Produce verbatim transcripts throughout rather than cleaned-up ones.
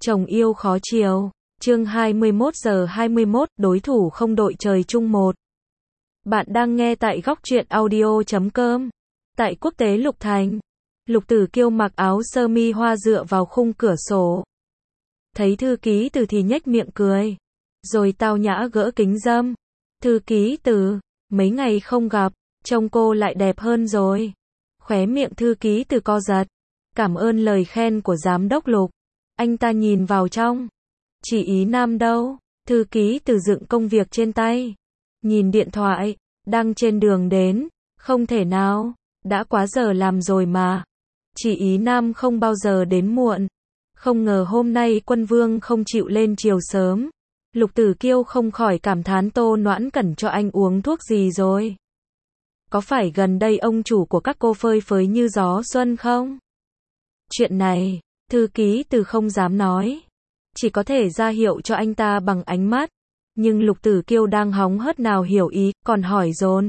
Chồng yêu khó chiều. Chương hai mươi mốt giờ hai mươi mốt, đối thủ không đội trời chung một. Bạn đang nghe tại góc truyện audio chấm com. Tại quốc tế Lục Thành, Lục Tử Kiêu mặc áo sơ mi hoa dựa vào khung cửa sổ. Thấy thư ký Từ thì nhếch miệng cười, rồi tao nhã gỡ kính râm. Thư ký Từ, mấy ngày không gặp, trông cô lại đẹp hơn rồi. Khóe miệng thư ký Từ co giật. Cảm ơn lời khen của giám đốc Lục. Anh ta nhìn vào trong. Chị Ý Nam đâu? Thư ký Từ dựng công việc trên tay. Nhìn điện thoại, đang trên đường đến. Không thể nào, đã quá giờ làm rồi mà. Chị Ý Nam không bao giờ đến muộn. Không ngờ hôm nay Quân Vương không chịu lên chiều sớm. Lục Tử Kiêu không khỏi cảm thán Tô Noãn Cẩn cho anh uống thuốc gì rồi. Có phải gần đây ông chủ của các cô phơi phới như gió xuân không? Chuyện này, thư ký Từ không dám nói. Chỉ có thể ra hiệu cho anh ta bằng ánh mắt. Nhưng Lục Tử Kiêu đang hóng hớt nào hiểu ý, còn hỏi dồn.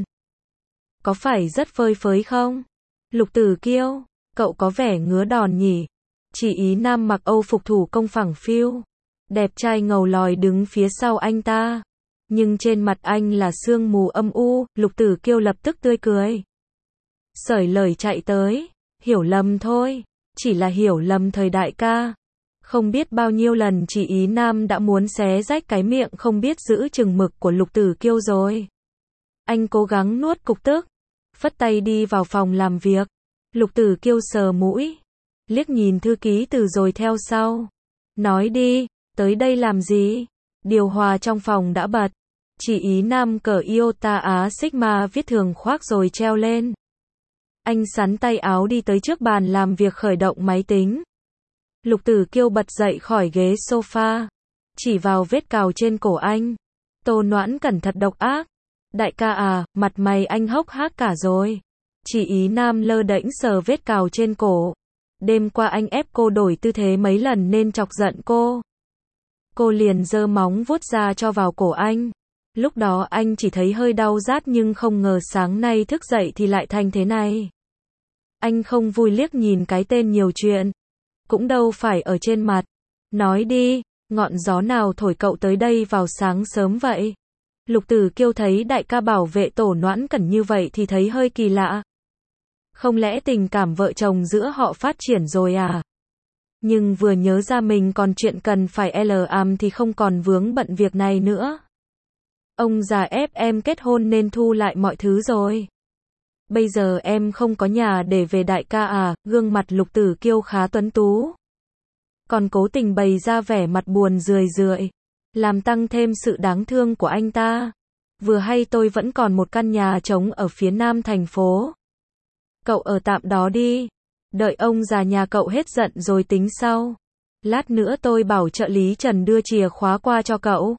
Có phải rất phơi phới không? Lục Tử Kiêu, cậu có vẻ ngứa đòn nhỉ? Chị Ý Nam mặc âu phục thủ công phẳng phiu. Đẹp trai ngầu lòi đứng phía sau anh ta. Nhưng trên mặt anh là sương mù âm u, Lục Tử Kiêu lập tức tươi cười. Sởi lời chạy tới, hiểu lầm thôi, chỉ là hiểu lầm thời đại ca. Không biết bao nhiêu lần chị Ý Nam đã muốn xé rách cái miệng không biết giữ chừng mực của Lục Tử Kiêu rồi. Anh cố gắng nuốt cục tức, phất tay đi vào phòng làm việc. Lục Tử Kiêu sờ mũi, liếc nhìn thư ký Từ rồi theo sau. Nói đi, tới đây làm gì? Điều hòa trong phòng đã bật. Chị Ý Nam cởi Iota Á Sigma viết thường khoác rồi treo lên. Anh sắn tay áo đi tới trước bàn làm việc khởi động máy tính. Lục Tử Kiêu bật dậy khỏi ghế sofa, chỉ vào vết cào trên cổ anh. Tô Noãn Cẩn thật độc ác. Đại ca à, mặt mày anh hốc hác cả rồi. Chị Ý Nam lơ đễnh sờ vết cào trên cổ. Đêm qua anh ép cô đổi tư thế mấy lần nên chọc giận cô. Cô liền giơ móng vuốt ra cho vào cổ anh. Lúc đó anh chỉ thấy hơi đau rát nhưng không ngờ sáng nay thức dậy thì lại thành thế này. Anh không vui liếc nhìn cái tên nhiều chuyện. Cũng đâu phải ở trên mặt. Nói đi, ngọn gió nào thổi cậu tới đây vào sáng sớm vậy? Lục Tử Kiêu thấy đại ca bảo vệ Tổ Noãn Cẩn như vậy thì thấy hơi kỳ lạ. Không lẽ tình cảm vợ chồng giữa họ phát triển rồi à? Nhưng vừa nhớ ra mình còn chuyện cần phải làm thì không còn vướng bận việc này nữa. Ông già ép em kết hôn nên thu lại mọi thứ rồi. Bây giờ em không có nhà để về đại ca à? Gương mặt Lục Tử Kiêu khá tuấn tú. Còn cố tình bày ra vẻ mặt buồn rười rượi, làm tăng thêm sự đáng thương của anh ta. Vừa hay tôi vẫn còn một căn nhà trống ở phía nam thành phố. Cậu ở tạm đó đi. Đợi ông già nhà cậu hết giận rồi tính sau. Lát nữa tôi bảo trợ lý Trần đưa chìa khóa qua cho cậu.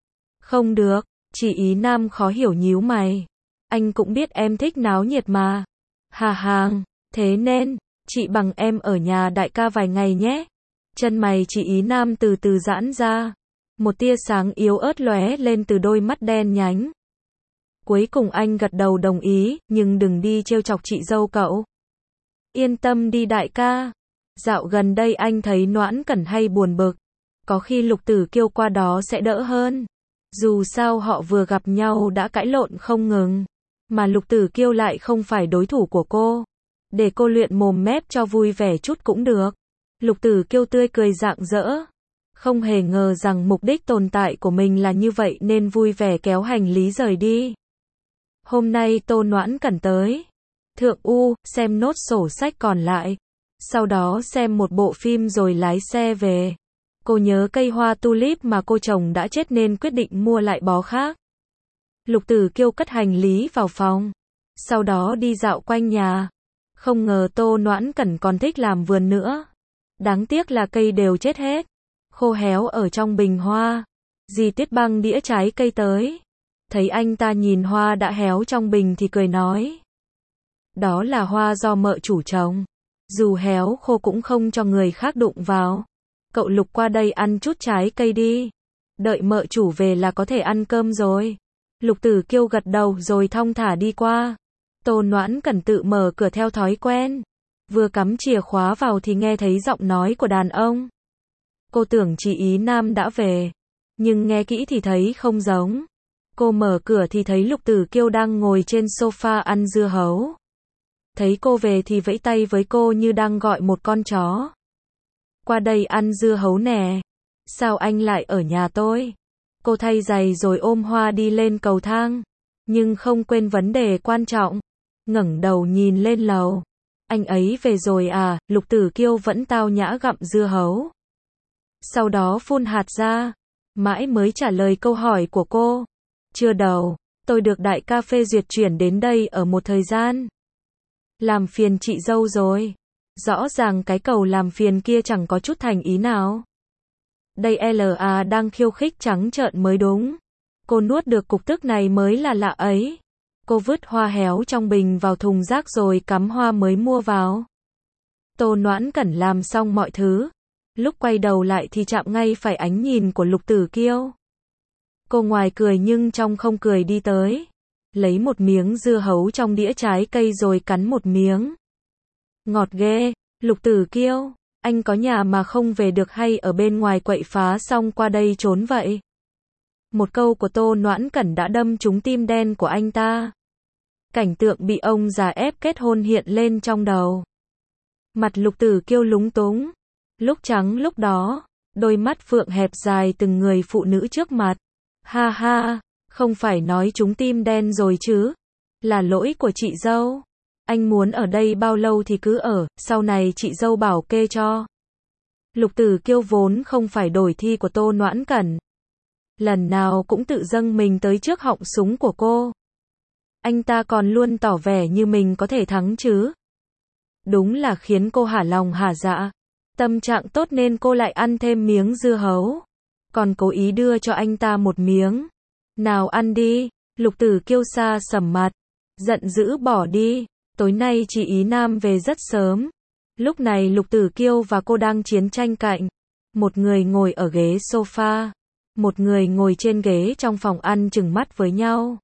Không được, chị Ý Nam khó hiểu nhíu mày. Anh cũng biết em thích náo nhiệt mà. Hà hàng, thế nên, chị bằng em ở nhà đại ca vài ngày nhé. Chân mày chị Ý Nam từ từ giãn ra. Một tia sáng yếu ớt lóe lên từ đôi mắt đen nhánh. Cuối cùng anh gật đầu đồng ý, nhưng đừng đi trêu chọc chị dâu cậu. Yên tâm đi đại ca. Dạo gần đây anh thấy Noãn Cẩn hay buồn bực. Có khi Lục Tử Kiêu qua đó sẽ đỡ hơn. Dù sao họ vừa gặp nhau đã cãi lộn không ngừng. Mà Lục Tử Kiêu lại không phải đối thủ của cô. Để cô luyện mồm mép cho vui vẻ chút cũng được. Lục Tử Kiêu tươi cười rạng rỡ. Không hề ngờ rằng mục đích tồn tại của mình là như vậy nên vui vẻ kéo hành lý rời đi. Hôm nay Tô Noãn Cẩn tới Thượng U, xem nốt sổ sách còn lại. Sau đó xem một bộ phim rồi lái xe về. Cô nhớ cây hoa tulip mà cô chồng đã chết nên quyết định mua lại bó khác. Lục Tử Kiêu cất hành lý vào phòng. Sau đó đi dạo quanh nhà. Không ngờ Tô Noãn Cẩn còn thích làm vườn nữa. Đáng tiếc là cây đều chết hết. Khô héo ở trong bình hoa. Dì Tuyết băng đĩa trái cây tới. Thấy anh ta nhìn hoa đã héo trong bình thì cười nói. Đó là hoa do mợ chủ trồng. Dù héo khô cũng không cho người khác đụng vào. Cậu Lục qua đây ăn chút trái cây đi. Đợi mợ chủ về là có thể ăn cơm rồi. Lục Tử Kiêu gật đầu rồi thong thả đi qua. Tô Noãn Cẩn tự mở cửa theo thói quen. Vừa cắm chìa khóa vào thì nghe thấy giọng nói của đàn ông. Cô tưởng chị Ý Nam đã về, nhưng nghe kỹ thì thấy không giống. Cô mở cửa thì thấy Lục Tử Kiêu đang ngồi trên sofa ăn dưa hấu. Thấy cô về thì vẫy tay với cô như đang gọi một con chó. Qua đây ăn dưa hấu nè. Sao anh lại ở nhà tôi? Cô thay giày rồi ôm hoa đi lên cầu thang, nhưng không quên vấn đề quan trọng. Ngẩng đầu nhìn lên lầu. Anh ấy về rồi à? Lục Tử Kiêu vẫn tao nhã gặm dưa hấu. Sau đó phun hạt ra, mãi mới trả lời câu hỏi của cô. Chưa đâu, tôi được đại ca phê duyệt chuyển đến đây ở một thời gian. Làm phiền chị dâu rồi. Rõ ràng cái cầu làm phiền kia chẳng có chút thành ý nào. Đây lờ a đang khiêu khích trắng trợn mới đúng. Cô nuốt được cục tức này mới là lạ ấy. Cô vứt hoa héo trong bình vào thùng rác rồi cắm hoa mới mua vào. Tô Noãn Cẩn làm xong mọi thứ. Lúc quay đầu lại thì chạm ngay phải ánh nhìn của Lục Tử Kiêu. Cô ngoài cười nhưng trong không cười đi tới. Lấy một miếng dưa hấu trong đĩa trái cây rồi cắn một miếng. Ngọt ghê. Lục Tử Kiêu, anh có nhà mà không về được hay ở bên ngoài quậy phá xong qua đây trốn vậy? Một câu của Tô Noãn Cẩn đã đâm trúng tim đen của anh ta. Cảnh tượng bị ông già ép kết hôn hiện lên trong đầu. Mặt Lục Tử Kiêu lúng túng. Lúc trắng lúc đó, đôi mắt phượng hẹp dài từng người phụ nữ trước mặt. Ha ha, không phải nói trúng tim đen rồi chứ. Là lỗi của chị dâu. Anh muốn ở đây bao lâu thì cứ ở, sau này chị dâu bảo kê cho. Lục Tử Kiêu vốn không phải đổi thi của Tô Noãn Cẩn. Lần nào cũng tự dâng mình tới trước họng súng của cô. Anh ta còn luôn tỏ vẻ như mình có thể thắng chứ. Đúng là khiến cô hả lòng hả dạ. Tâm trạng tốt nên cô lại ăn thêm miếng dưa hấu. Còn cố ý đưa cho anh ta một miếng. Nào ăn đi. Lục Tử Kiêu xa sầm mặt. Giận dữ bỏ đi. Tối nay chị Ý Nam về rất sớm. Lúc này Lục Tử Kiêu và cô đang chiến tranh cạnh. Một người ngồi ở ghế sofa. Một người ngồi trên ghế trong phòng ăn chừng mắt với nhau.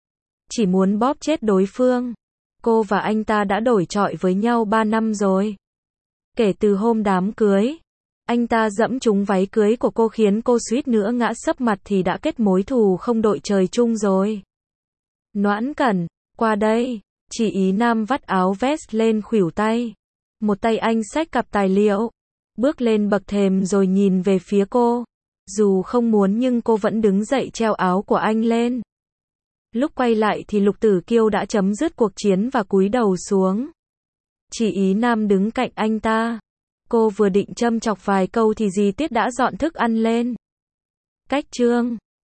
Chỉ muốn bóp chết đối phương. Cô và anh ta đã đổi chọi với nhau ba năm rồi. Kể từ hôm đám cưới, anh ta dẫm trúng váy cưới của cô khiến cô suýt nữa ngã sấp mặt thì đã kết mối thù không đội trời chung rồi. Noãn Cẩn, qua đây. Chị Ý Nam vắt áo vest lên khuỷu tay. Một tay anh xách cặp tài liệu. Bước lên bậc thềm rồi nhìn về phía cô. Dù không muốn nhưng cô vẫn đứng dậy treo áo của anh lên. Lúc quay lại thì Lục Tử Kiêu đã chấm dứt cuộc chiến và cúi đầu xuống. Chị Ý Nam đứng cạnh anh ta. Cô vừa định châm chọc vài câu thì dì Tiết đã dọn thức ăn lên. Cách chương